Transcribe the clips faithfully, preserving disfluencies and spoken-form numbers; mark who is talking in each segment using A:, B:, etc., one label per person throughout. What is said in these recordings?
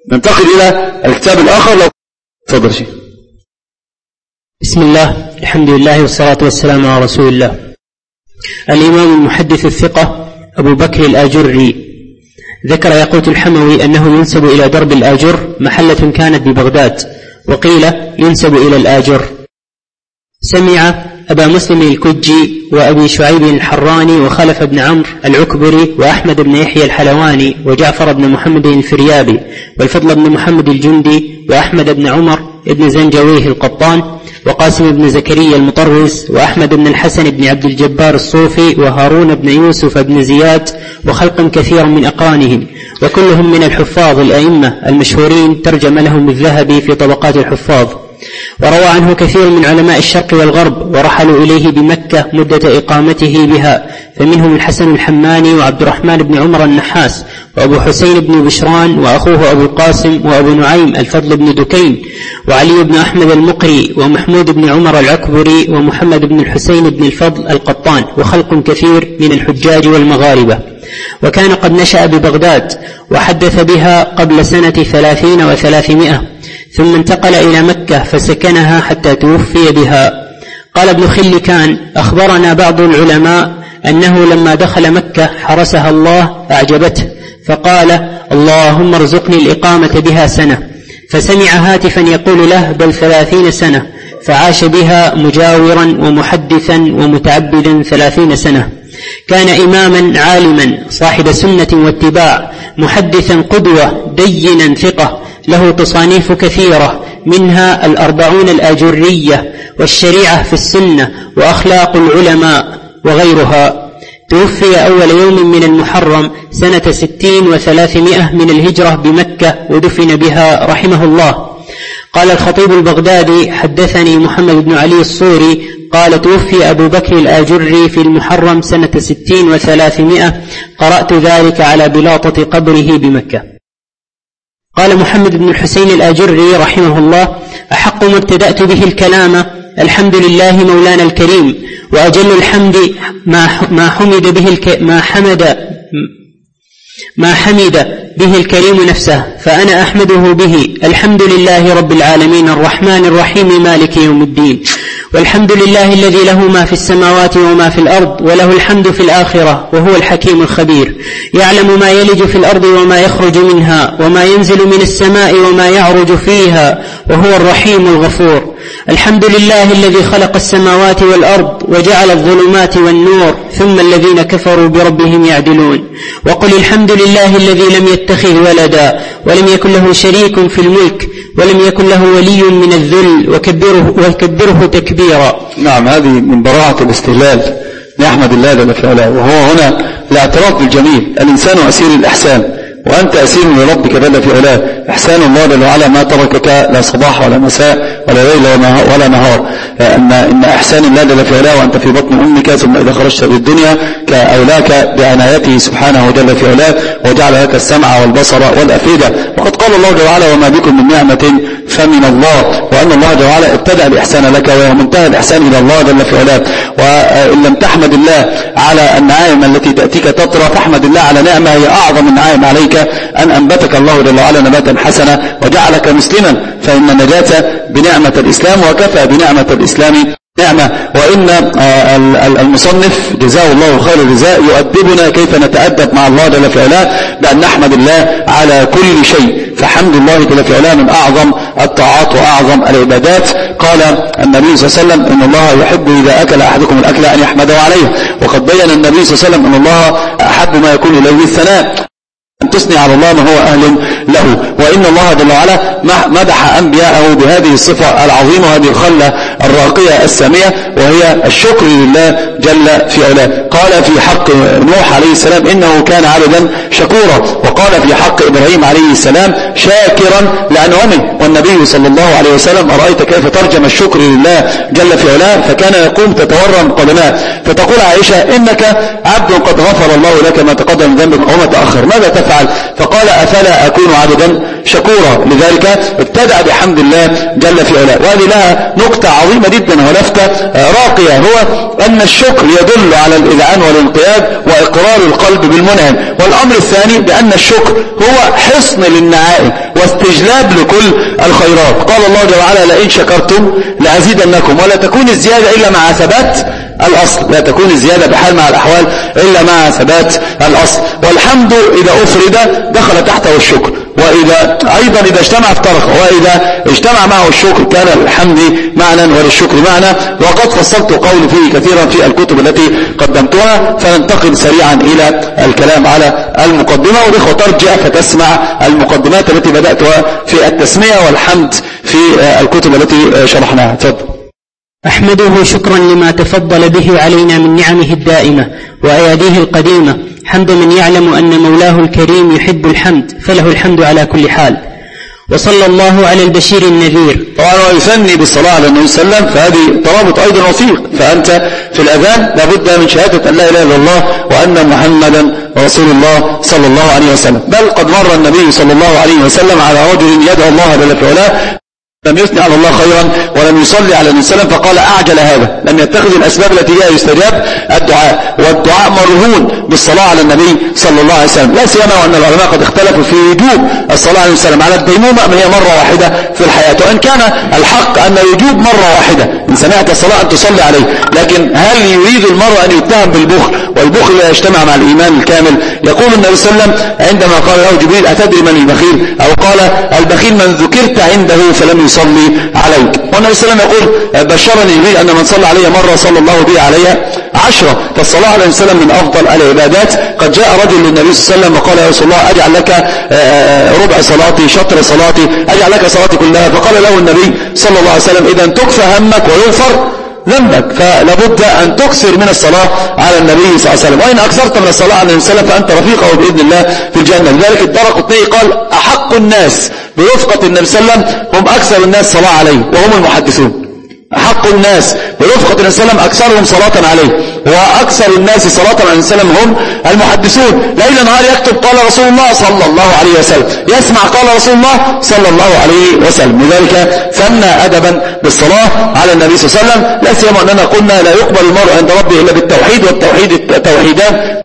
A: ننتقل إلى الكتاب الآخر. لو تفضل شيء.
B: بسم الله، الحمد لله والصلاة والسلام على رسول الله. الإمام المحدث الثقة أبو بكر الآجري ذكر ياقوت الحموي أنه ينسب إلى درب الآجر، محلة كانت ببغداد، وقيل ينسب إلى الآجر. سمع أبا مسلم الكجي وأبي شعيب الحراني وخلف بن عمرو العكبري وأحمد بن يحيى الحلواني وجعفر بن محمد الفريابي والفضل بن محمد الجندي وأحمد بن عمر بن زنجويه القطان وقاسم بن زكريا المطروس وأحمد بن الحسن بن عبد الجبار الصوفي وهارون بن يوسف بن زياد وخلق كثير من أقرانهم، وكلهم من الحفاظ الأئمة المشهورين، ترجم لهم الذهبي في طبقات الحفاظ. وروى عنه كثير من علماء الشرق والغرب، ورحلوا إليه بمكة مدة إقامته بها، فمنهم الحسن الحماني وعبد الرحمن بن عمر النحاس وأبو حسين بن بشران وأخوه أبو القاسم وأبو نعيم الفضل بن دكين وعلي بن أحمد المقري ومحمود بن عمر العكبري ومحمد بن الحسين بن الفضل القطان، وخلق كثير من الحجاج والمغاربة. وكان قد نشأ ببغداد وحدث بها قبل سنة ثلاثين وثلاثمائة، ثم انتقل إلى مكة فسكنها حتى توفي بها. قال ابن خلكان: أخبرنا بعض العلماء أنه لما دخل مكة حرسها الله أعجبته، فقال: اللهم ارزقني الإقامة بها سنة، فسمع هاتفا يقول له: بل ثلاثين سنة، فعاش بها مجاورا ومحدثا ومتعبدا ثلاثين سنة. كان إماما عالما صاحب سنة واتباع، محدثا قدوة، دينا ثقة، له تصانيف كثيرة، منها الأربعون الآجرية والشريعة في السنة وأخلاق العلماء وغيرها. توفي أول يوم من المحرم سنة ستين وثلاثمائة من الهجرة بمكة، ودفن بها رحمه الله. قال الخطيب البغدادي: حدثني محمد بن علي الصوري قال: توفي أبو بكر الآجري في المحرم سنة ستين وثلاثمائة، قرأت ذلك على بلاطة قبره بمكة. قال محمد بن الحسين الآجري رحمه الله: أحق ما ابتدأت به الكلام الحمد لله مولانا الكريم، وأجل الحمد ما حمد به الك... ما حمد ما حمد به الكريم نفسه، فأنا أحمده به. الحمد لله رب العالمين الرحمن الرحيم مالك يوم الدين، والحمد لله الذي له ما في السماوات وما في الأرض، وله الحمد في الآخرة، وهو الحكيم الخبير، يعلم ما يلج في الأرض وما يخرج منها، وما ينزل من السماء وما يعرج فيها، وهو الرحيم الغفور. الحمد لله الذي خلق السماوات والأرض وجعل الظلمات والنور، ثم الذين كفروا بربهم يعدلون. وقل الحمد لله الذي لم يتخذ ولدا ولم يكن له شريك في الملك ولم يكن له ولي من الذل، وكبره, وكبره تكبيرا.
A: نعم، هذه من براعة الاستهلال نحمد الله جل في علاه. وهو هنا الاعتراف بالجميل. الإنسان أسير الإحسان، وأنت أسير لربك جل في علاه. إحسان الله جل وعلا ما تركك لا صباح ولا مساء ولا ليل ولا نهار. إن, إن إحسان الله جل في علاه وأنت في بطن أمك، ثم إذا خرجت بالدنيا كأولاك بعنايته سبحانه جل في علاه، وجعل لك السمع والبصر والأفئدة. وقد قال الله جل وعلا: وما بكم من نعمة فمن الله، وأن الله جل وعلا ابتدأ الإحسان لك، وهو منتهى الإحسان إلى الله جل في علاه. وإن لم تحمد الله على النعائم التي تأتيك تطرى، فاحمد الله على نعمة هي أعظم النعائم عليك، أن أنبتك الله جل وعلا نباتا حسنا وجعلك مسلما، فإن النجاة بنعمة الإسلام، وكفى بنعمة الإسلام نعمة. وإن المصنف جزاه الله خير الجزاء يؤدبنا كيف نتأدب مع الله جل في علاه، بأن نحمد الله على كل شيء. فحمد الله جل في علاه من أعظم الطاعات وأعظم العبادات. قال النبي صلى الله عليه وسلم: إن الله يحب إذا أكل أحدكم الأكل أن يحمده عليه. وقد بين النبي صلى الله عليه وسلم أن الله أحب ما يكون إليه الثناء، أن تثني على الله ما هو أهل له. وإن الله جل وعلا مدح أنبياءه بهذه الصفة العظيمة وهذه الخلة الراقية السامية، وهي الشكر لله جل في علاه. قال في حق نوح عليه السلام: إنه كان عبدا شكورا. وقال في حق إبراهيم عليه السلام: شاكرا لأنعمه. والنبي صلى الله عليه وسلم أرأيت كيف ترجم الشكر لله جل في علاه، فكان يقوم تتورم قدماه، فتقول عائشة: إنك عبد قد غفر الله لك ما تقدم من ذنبك وما تأخر، ماذا تفعل؟ فقال: أفلا أكون عبدا شكورا. لذلك ابتدأ بحمد الله جل في علاه. وهذه لها نكتة عظيمة عظيمة جدا ولفتة راقية، هو أن الشكر يدل على الإذعان والانقياد وإقرار القلب بالمنعم. والأمر الثاني بأن الشكر هو حصن للنعائم واستجلاب لكل الخيرات. قال الله جل وعلا: لئن شكرتم لأزيدنكم. ولا تكون الزيادة إلا مع ثبات الأصل، لا تكون الزيادة بحال مع الأحوال إلا مع ثبات الأصل. والحمد إذا أفرد دخل تحته الشكر، وإذا أيضا إذا اجتمع افترق، وإذا اجتمع معه الشكر كان الحمد معنى وللشكر معنى. وقد فصلت قولي فيه كثيرا في الكتب التي قدمتها، فننتقل سريعا إلى الكلام على المقدمة. والإخوة ترجع فتسمع المقدمات التي بدأتها في التسمية والحمد في الكتب التي شرحناها. تفضل.
B: أحمده شكرا لما تفضل به علينا من نعمه الدائمة وأياديه القديمة، حمد من يعلم أن مولاه الكريم يحب الحمد، فله الحمد على كل حال. وصلى الله على البشير النذير.
A: طبعا ويثني بالصلاة على النبي صلى الله عليه وسلم، فهذه ترابط أيضا وثيق. فأنت في الأذان لابد من شهادة أن لا إله إلا الله وأن محمدا رسول الله صلى الله عليه وسلم. بل قد مر النبي صلى الله عليه وسلم على رجل يدعو الله جل في علاه، لم يثني على الله خيرا ولم يصلي على النبي صلى الله عليه وسلم، فقال: أعجل هذا، لم يتخذ الأسباب التي جاء يستجاب الدعاء. والدعاء مرهون بالصلاة على النبي صلى الله عليه وسلم، لا سيما وأن العلماء قد اختلفوا في وجوب الصلاة عليه وسلم على الديمومة من هي مرة واحدة في الحياة. وإن كان الحق أن يجوب مرة واحدة إن سمعت الصلاة أن تصلي عليه، لكن هل يريد المرء أن يتهم بالبخل؟ والبخل لا يجتمع مع الإيمان الكامل. يقول النبي صلى الله عليه وسلم عندما قال له جبريل: أتدري من البخيل؟ أو قال: البخيل من ذكرت عنده فلم يصلي عليك. والنبي صلى الله عليه وسلم يقول: بشرني جبريل أن من صلى علي مرة صلى الله به عليها عشرة. فالصلاة عليه وسلم من أفضل العبادات. قد جاء رجل للنبي صلى الله عليه وسلم وقال: يا رسول الله، أجعل لك ربع صلاتي، شطر صلاتي، أجعل لك صلاتي كلها. فقال له النبي صلى الله عليه وسلم: إذا تكفى همك ويغفر ذنبك. فلابد أن تكثر من الصلاة على النبي صلى الله عليه وسلم، وإن أكثرت من الصلاة على النبي صلى الله عليه وسلم فأنت رفيقه بإذن الله في الجنة. لذلك الدرقطني قال: أحق الناس برفقة النبي صلى الله عليه وسلم هم أكثر الناس صلاة عليه وهم المحدثون. أحق الناس برفقة النبي صلى الله عليه وسلم أكثرهم صلاة عليه، وأكثر الناس صلاة على النبي صلى الله عليه وسلم هم المحدثون. ليل نهار يكتب قال رسول الله صلى الله عليه وسلم، يسمع قال رسول الله صلى الله عليه وسلم. لذلك ثنى أدبا بالصلاة على النبي صلى الله عليه وسلم، لا سيما أننا قلنا لا يقبل المرء عند ربه إلا بالتوحيد، والتوحيد التوحيدان: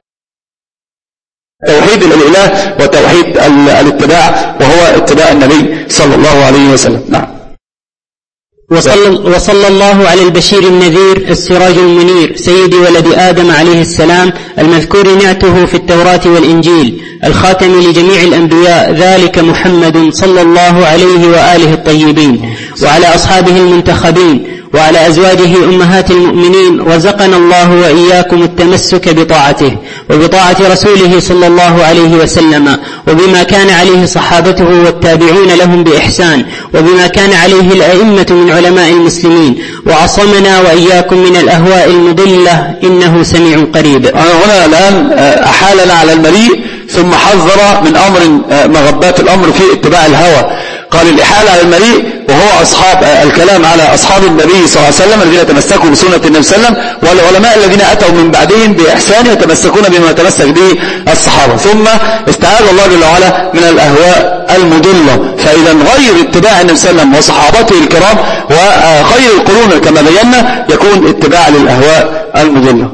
A: توحيد الإله وتوحيد الاتباع، وهو اتباع النبي صلى الله عليه وسلم. نعم.
B: وصلى, وصلى الله على البشير النذير السراج المنير سيد ولد آدم عليه السلام، المذكور نعته في التوراة والإنجيل، الخاتم لجميع الأنبياء، ذلك محمد صلى الله عليه وآله الطيبين، وعلى أصحابه المنتخبين، وعلى أزواجه أمهات المؤمنين. رزقنا الله وإياكم التمسك بطاعته وبطاعة رسوله صلى الله عليه وسلم، وبما كان عليه صحابته والتابعون لهم بإحسان، وبما كان عليه الأئمة من علماء المسلمين، وعصمنا وإياكم من الأهواء المضلة، إنه سميع قريب.
A: أنا هنا الآن أحالنا على المريء ثم حذر من أمر مغبات الأمر في اتباع الهوى. قال: الإحالة على المريء وهو أصحاب الكلام على أصحاب النبي صلى الله عليه وسلم الذين تمسكوا بسنة النبي صلى الله عليه وسلم، والعلماء الذين أتوا من بعدهم بإحسان يتمسكون بما تمسك به الصحابة. ثم استعاذ الله جل وعلا من الأهواء المضلة. فإذا غير اتباع النبي صلى الله عليه وسلم وصحابته الكرام وخير القرون كما بينا يكون اتباع للأهواء المضلة.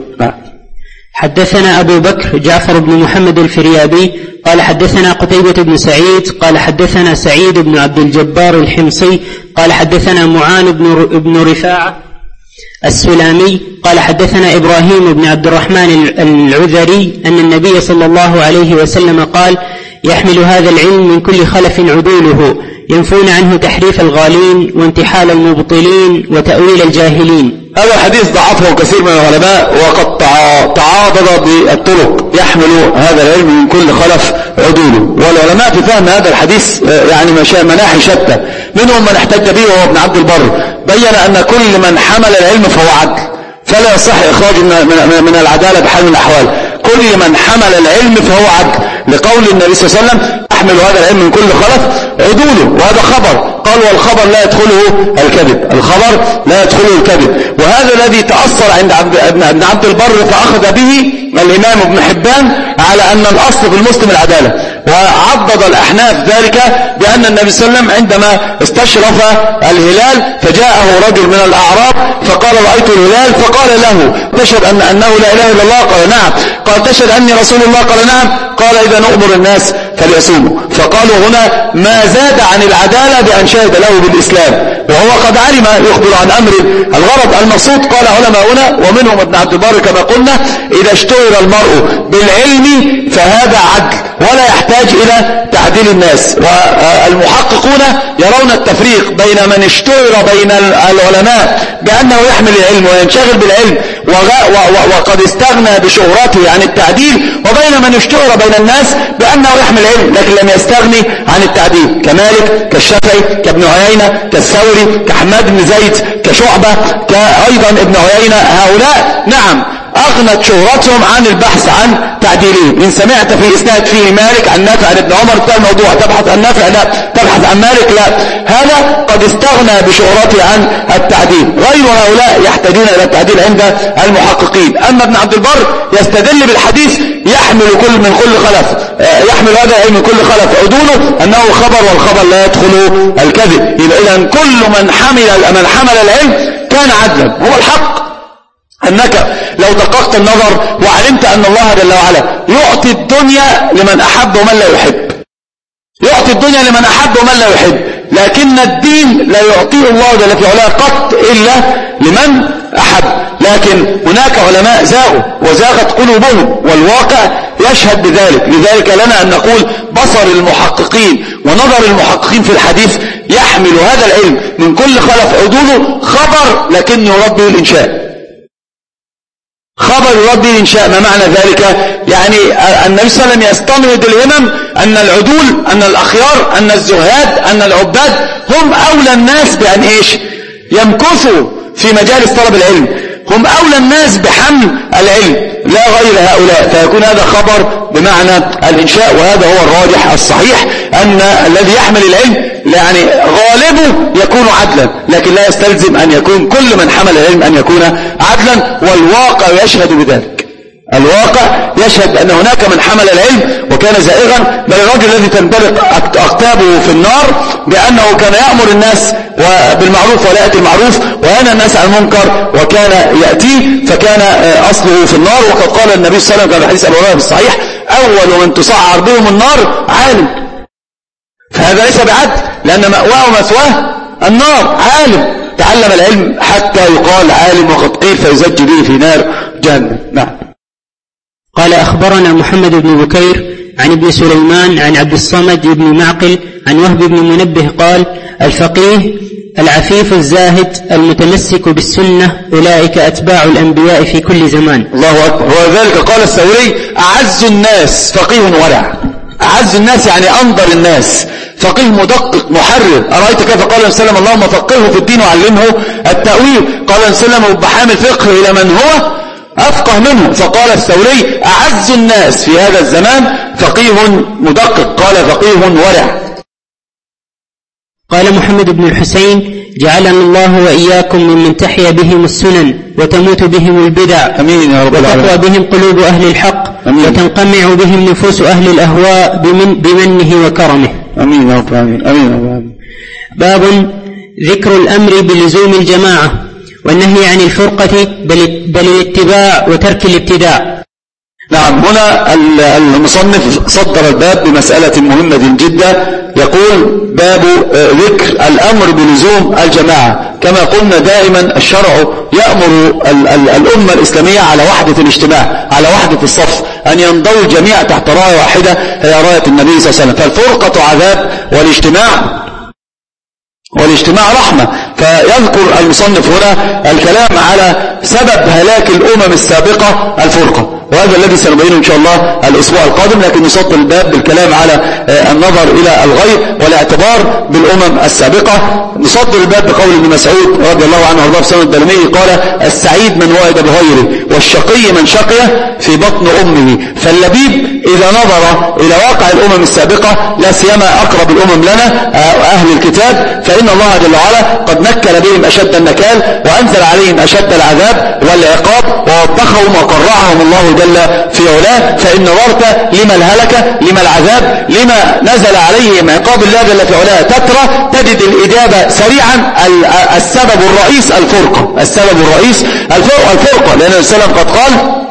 B: حدثنا أبو بكر جعفر بن محمد الفريابي قال حدثنا قتيبة بن سعيد قال حدثنا سعيد بن عبد الجبار الحمصي قال حدثنا معان بن رفاعة السلامي قال حدثنا إبراهيم بن عبد الرحمن العذري أن النبي صلى الله عليه وسلم قال: يحمل هذا العلم من كل خلف عدوله، ينفون عنه تحريف الغالين وانتحال المبطلين وتأويل الجاهلين.
A: هذا الحديث ضعفه كثير من العلماء وقد تعاضد بالطرق. يحمل هذا العلم من كل خلف عدوله، والعلماء في فهم هذا الحديث يعني مناحي شتى، منهم من احتج به وهو ابن عبد البر، بين أن كل من حمل العلم فهو عدل، فلا يصح إخراج من العدالة بحال من الأحوال. كل من حمل العلم فهو عدل، لقول النبي صلى الله عليه وسلم: أحمل هذا العلم من كل خلف عدوله. وهذا خبر. قال قال والخبر لا يدخله الكذب، الخبر لا يدخله الكذب. وهذا الذي تأثر عند ابن عبد البر فأخذ به الإمام ابن حبان على أن الأصل في المسلم العدالة، وعضد الأحناف ذلك بأن النبي صلى الله عليه وسلم عندما استشرف الهلال فجاءه رجل من الأعراب فقال رأيت الهلال، فقال له تشهد أن أنه لا إله إلا الله؟ قال نعم. قال تشهد أني رسول الله؟ قال نعم. قال إذا نؤمر الناس فليصوموا. فقالوا هنا ما زاد عن العدالة بأن شهد له بالإسلام، وهو قد علم يخبر عن أمر. الغرض المقصود قال علماؤنا ومنهم ابن عبد البر كما قلنا إذا اشتهر المرء بالعلم فهذا عدل ولا يحتاج إلى تعديل الناس. والمحققون يرون التفريق بين من اشتهر بين العلماء بأنه يحمل العلم وينشغل بالعلم وقد استغنى بشهرته عن التعديل، وبين من اشتهر بين الناس بأنه يحمل العلم لكن لم يستغني عن التعديل، كمالك كالشافعي كابن عيينة كالثوري كحماد بن زيد كشعبة كأيضا ابن عيينة. هؤلاء نعم أغنت شهرتهم عن البحث عن تعديلهم. إن سمعت في إسناد فيه مالك عن نافع عن ابن عمر ده الموضوع، تبحث عن نافع لا، تبحث عن مالك لا، هذا قد استغنى بشهرته عن التعديل. غير هؤلاء يحتاجون إلى التعديل عند المحققين. أما ابن عبد البر يستدل بالحديث يحمل كل من كل خلف، يحمل هذا العلم من كل خلف عدوله أنه خبر، والخبر لا يدخله الكذب. يبقى إذن كل من حمل من حمل العلم كان عدلا. هو الحق أنك لو دققت النظر وعلمت أن الله جل وعلا يعطي الدنيا لمن أحب ومن لا يحب، يعطي الدنيا لمن أحب ومن لا يحب، لكن الدين لا يعطيه الله جل في علاه قط إلا لمن أحب. لكن هناك علماء زاغوا وزاغت قلوبهم والواقع يشهد بذلك. لذلك لنا أن نقول بصر المحققين ونظر المحققين في الحديث يحمل هذا العلم من كل خلف عدوله خبر لكن يرد به الإنشاء، خبر يرد به الإنشاء. ما معنى ذلك؟ يعني النبي صلى الله عليه وسلم يستمرد الهمم أن العدول أن الأخيار أن الزهاد أن العباد هم أولى الناس بأن إيش يمكثوا في مجالس طلب العلم، هم أولى الناس بحمل العلم لا غير هؤلاء. فيكون هذا خبر بمعنى الإنشاء، وهذا هو الراجح الصحيح أن الذي يحمل العلم يعني غالبه يكون عدلا، لكن لا يستلزم أن يكون كل من حمل العلم أن يكون عدلا، والواقع يشهد بذلك. الواقع يشهد أن هناك من حمل العلم وكان زائغا، بل الرجل الذي تنطلق أقتابه في النار بأنه كان يأمر الناس بالمعروف ولا يأتي المعروف وينهى الناس عن المنكر وكان يأتيه، فكان أصله في النار. وقد قال النبي صلى الله عليه وسلم في حديث أبي هريرة الصحيح أول من تصعر بهم النار عالم. فهذا ليس بعدل، لأن مأواه ومثواه النار. عالم تعلم العلم حتى يقال عالم، وقد قيل فيزج به في نار جهنم. نعم.
B: قال أخبرنا محمد بن بكير عن ابن سليمان عن عبد الصمد بن معقل عن وهب بن منبه قال الفقيه العفيف الزاهد المتمسك بالسنة أولئك أتباع الأنبياء في كل زمان.
A: الله أكبر. وذلك قال الثوري أعز الناس فقيه ورع. أعز الناس يعني أنظر الناس، فقيه مدقق محرر. أرأيت كيف قال النبي صلى الله عليه وسلم اللهم فقهه في الدين وعلمه التأويل. قال النبي صلى الله عليه وسلم بحامل فقه إلى من هو أفقه منه. فقال الثوري أعز الناس في هذا الزمان فقيه مدقق، قال فقيه ورع.
B: قال محمد بن الحسين جعلنا الله وإياكم ممن تحيا بهم السنن وتموت بهم البدع،
A: أمين يا رب العالمين،
B: وتقوى بهم قلوب أهل الحق، أمين، وتنقمع بهم نفوس أهل الأهواء بمن بمنه وكرمه،
A: أمين يا رب العالمين، أمين يا رب العالمين.
B: باب ذكر الأمر بلزوم الجماعة والنهي عن الفرقة بل, بل الاتباع وترك الابتداع.
A: نعم. هنا المصنف صدر الباب بمسألة مهمة جدا، يقول باب ذكر الأمر بلزوم الجماعة. كما قلنا دائما الشرع يأمر الأمة الإسلامية على وحدة الاجتماع، على وحدة الصف، أن ينضوي الجميع تحت راية واحدة هي راية النبي صلى الله عليه وسلم. فالفرقة عذاب والاجتماع والاجتماع رحمة. فيذكر المصنف هنا الكلام على سبب هلاك الأمم السابقة الفرقة، وهذا الذي سنبينه إن شاء الله الأسبوع القادم. لكن يصدر الباب بالكلام على النظر إلى الغير والاعتبار بالأمم السابقة. نصدر الباب بقول ابن مسعود رضي الله عنه وارضاه في سنة الدارمي قال السعيد من وعد بغيره والشقي من شقي في بطن أمه. فاللبيب إذا نظر إلى واقع الأمم السابقة لا سيما أقرب الأمم لنا أهل الكتاب، فإن الله جل وعلا قد نكل بهم أشد النكال وأنزل عليهم أشد العذاب والعقاب ووبخهم وقرعهم الله جل في علاه. فإن نظرت لما الهلكة، لما العذاب، لما نزل عليهم عقاب الله جل في علاه تترى، تجد الإجابة سريعا. السبب الرئيس الفرقة، السبب الرئيس الفرقة، لأن السلام قد قال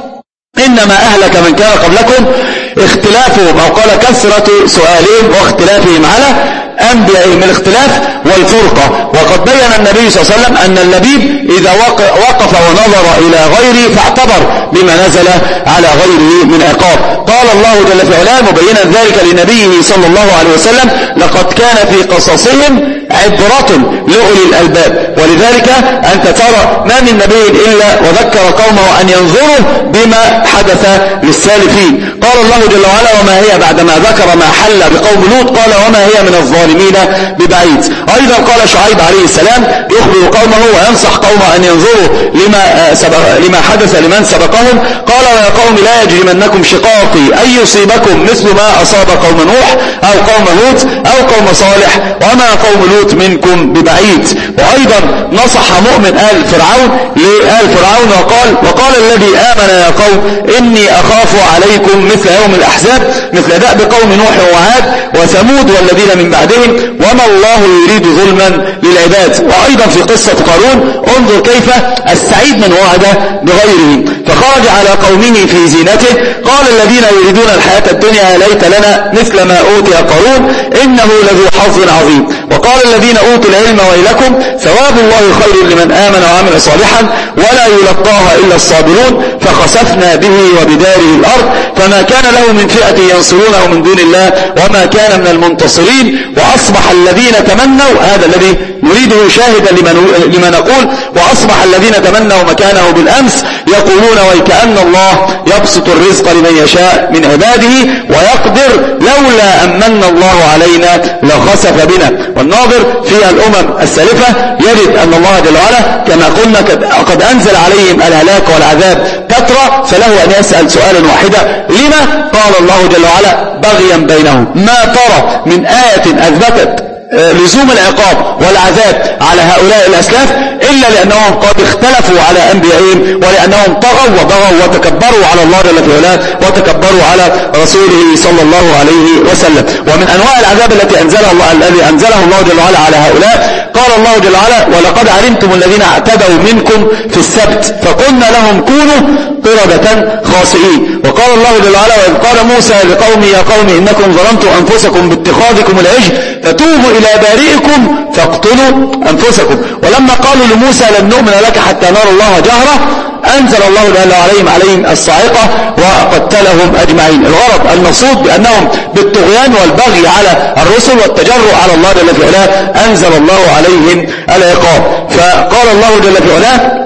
A: إنما أهلك من كان قبلكم اختلافهم، أو قال كثرة سؤالهم واختلافهم على أنبيائهم، الاختلاف والفرقة. وقد بين النبي صلى الله عليه وسلم أن اللبيب إذا وقف ونظر إلى غيره فاعتبر بما نزل على غيره من عقاب. قال الله جل في علاه مبينا ذلك لنبيه صلى الله عليه وسلم لقد كان في قصصهم عبرة لأولي الألباب. ولذلك أنت ترى ما من نبي إلا وذكر قومه أن ينظروا بما حدث للسالفين. قال الله جل وعلا وما هي بعدما ذكر ما حل بقوم لوط قال وما هي من الظالمين ببعيد. أيضا قال شعيب عليه السلام يخبر قومه وينصح قومه أن ينظروا لما, سبق لما حدث لمن سبقهم. قال ويا قوم لا يجرمنكم شقاقي أن يصيبكم مثل ما أصاب قوم نوح أو قوم هود أو قوم صالح وما قوم لوط منكم ببعيد. وأيضا نصح مؤمن آل فرعون لآل فرعون وقال وقال الذي آمن يا قوم إني أخاف عليكم مثل يوم الأحزاب مثل دأب قوم نوح وعاد وثمود والذين من بعدهم وما الله يريد ظلما للعباد. وأيضا في قصة قارون انظر كيف السعيد من وعد بغيره فخرج على قومه في زينته قال الذين يريدون الحياة الدنيا ليت لنا مثل ما أوتي قارون إنه لذو حظ عظيم. وقال الذين أوتوا العلم ويلكم ثواب الله خير لمن آمن وعمل صالحا ولا يلقاها إلا الصابرون فخسفنا به وبداره الأرض فما كان له من فئة ينصرونه من دون الله وما كان من المنتصرين. وأصبح الذين تمنوا هذا الذي نريده شاهدا لما نقول وأصبح الذين تمنوا مكانه بالأمس يقولون ويكأن الله يبسط الرزق لمن يشاء من عباده ويقدر لولا أمن الله علينا لخسف بنا. والناظر في الأمم السالفة يجد أن الله جل وعلا كما قلنا قد أنزل عليهم الهلاك والعذاب كثرة فله أن يسأل سؤالا واحدا لما؟ قال الله جل وعلا بغيا بينهم. ما ترى من آية أثبتت لزوم العقاب والعذاب على هؤلاء الأسلاف إلا لأنهم قد اختلفوا على أنبيائهم ولأنهم طغوا وبغوا وتكبروا على الله جل في علاه وتكبروا على رسوله صلى الله عليه وسلم. ومن أنواع العذاب التي أنزلها الله الذي أنزله الله جل وعلا على هؤلاء قال الله جل وعلا ولقد علمتم الذين اعتدوا منكم في السبت فقلنا لهم كونوا قردة خاسئين. وقال الله جل وعلا وإذ قال موسى لقومه يا قوم إنكم ظلمتم أنفسكم باتخاذكم العجل فتوبوا إلى بارئكم فاقتلوا أنفسكم. ولما قالوا لموسى لن نؤمن لك حتى نرى الله جهرة أنزل الله جل عليهم عليهم الصاعقة وقتلهم أجمعين. الغرض المقصود بأنهم بالطغيان والبغي على الرسل والتجرؤ على الله جل في علاه أنزل الله عليهم العقاب. فقال الله جل في علاه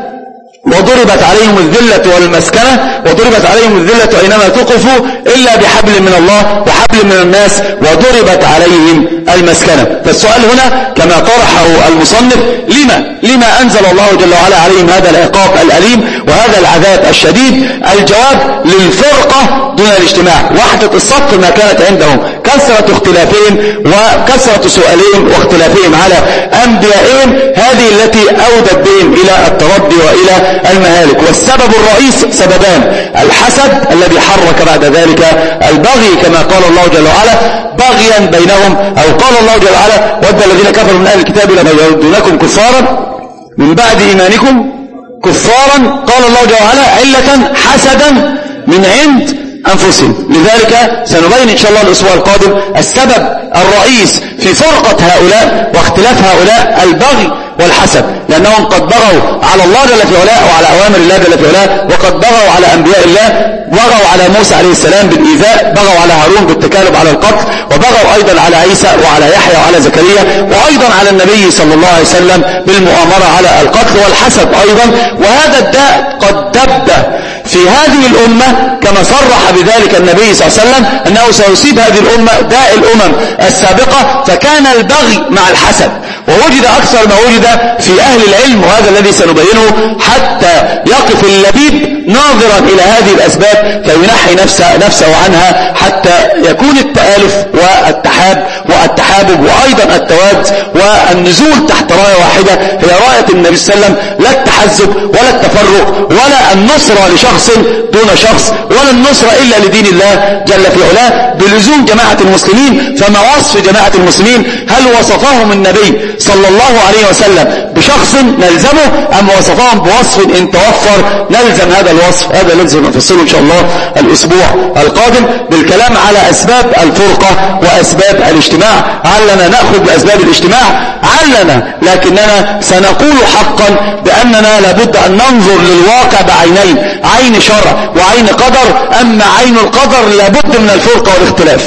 A: وضربت عليهم الذلة والمسكنة وضربت عليهم الذلة أينما تقفوا إلا بحبل من الله وحبل من الناس وضربت عليهم المسكنة. فالسؤال هنا كما طرحه المصنف لما لما أنزل الله جل وعلا عليهم هذا العقاب الأليم وهذا العذاب الشديد؟ الجواب للفرقة دون الاجتماع. وحدة الصف ما كانت عندهم كثرة اختلافهم وكثرة سؤالهم واختلافهم على أنبيائهم هذه التي أودت بهم إلى التردي وإلى المهالك. والسبب الرئيس سببان الحسد الذي حرك بعد ذلك البغي كما قال الله جل وعلا بغيا بينهم أو قال الله جل وعلا ود الذين كفروا من أهل الكتاب لما يردونكم كفارا من بعد إيمانكم كفارا قال الله جل وعلا علة حسدا من عند أنفسهم. لذلك سنبين إن شاء الله الأسبوع القادم السبب الرئيس في فرقة هؤلاء واختلاف هؤلاء البغي والحسد لأنهم قد بغوا على الله جل في علاه وعلى أوامر الله جل في علاه وقد بغوا على أنبياء الله بغوا على موسى عليه السلام بالإيذاء بغوا على هارون بالتكالب على القتل وبغوا أيضا على عيسى وعلى يحيى وعلى زكريا وأيضا على النبي صلى الله عليه وسلم بالمؤامرة على القتل والحسد أيضا. وهذا الداء قد دب في هذه الأمة كما صرح بذلك النبي صلى الله عليه وسلم أنه سيصيب هذه الأمة داء الأمم السابقة، فكان البغي مع الحسد، ووجد أكثر ما وجد في أهل العلم، وهذا الذي سنبينه حتى يقف اللبيب ناظرا إلى هذه الأسباب فينحي نفسه, نفسه عنها حتى يكون التآلف والتحاب والتحابب وأيضا التواد والنزول تحت راية واحدة هي راية النبي صلى الله عليه وسلم، لا التحزب ولا التفرق ولا النصرة لشخص دون شخص ولا النصرة إلا لدين الله جل في علاه، بلزوم جماعة المسلمين. فما وصف جماعة المسلمين؟ هل وصفهم النبي صلى الله عليه وسلم بشخص نلزمه أم وصفهم بوصف إن توفر نلزم هذا الوصف؟ هذا لازم نفصله إن شاء الله الأسبوع القادم بالكلام على أسباب الفرقة وأسباب الاجتماع. علنا نأخذ بأسباب الاجتماع علنا، لكننا سنقول حقا بأننا لابد أن ننظر للواقع بعينين، عين شرع وعين قدر. أما عين القدر لابد من الفرقة والاختلاف،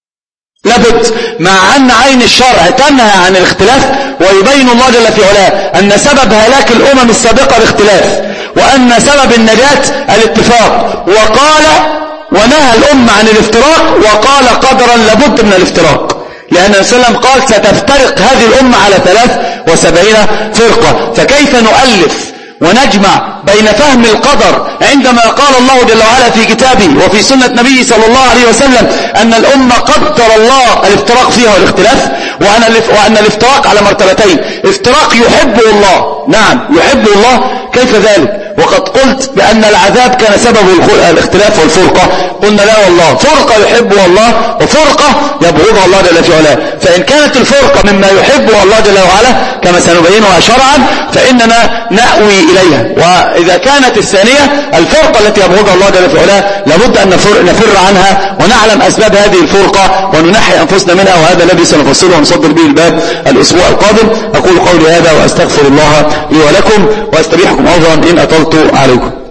A: لابد، مع أن عين الشرع تنهى عن الاختلاف، ويبين الله جل في علاه أن سبب هلاك الأمم السابقة الاختلاف، وأن سبب النجاة الاتفاق، وقال ونهى الأمة عن الافتراق، وقال قدرا لابد من الافتراق، لأن النبي صلى الله عليه وسلم قال ستفترق هذه الأمة على ثلاث وسبعين فرقة. فكيف نؤلف ونجمع بين فهم القدر عندما قال الله جل وعلا في كتابه وفي سنة نبيه صلى الله عليه وسلم أن الأمة قدر الله الافتراق فيها والاختلاف، وأن الافتراق على مرتبتين، افتراق يحبه الله، نعم يحبه الله، كيف ذلك؟ وقد قلت بأن العذاب كان سبب الاختلاف والفرقة، قلنا لا والله، فرقة يحبها الله وفرقة يبغضها الله جل في علاه. فإن كانت الفرقة مما يحبها الله جل وعلا كما سنبينها شرعا فإننا نأوي إليها، وإذا كانت الثانية الفرقة التي يبغضها الله جل في علاه لابد أن نفر, نفر عنها ونعلم أسباب هذه الفرقة وننحي أنفسنا منها، وهذا الذي سنفصله ونصدر به الباب الأسبوع القادم. أقول قولي هذا وأستغفر الله لي ولكم وأستبيحكم عذرا إن أطلت عليكم.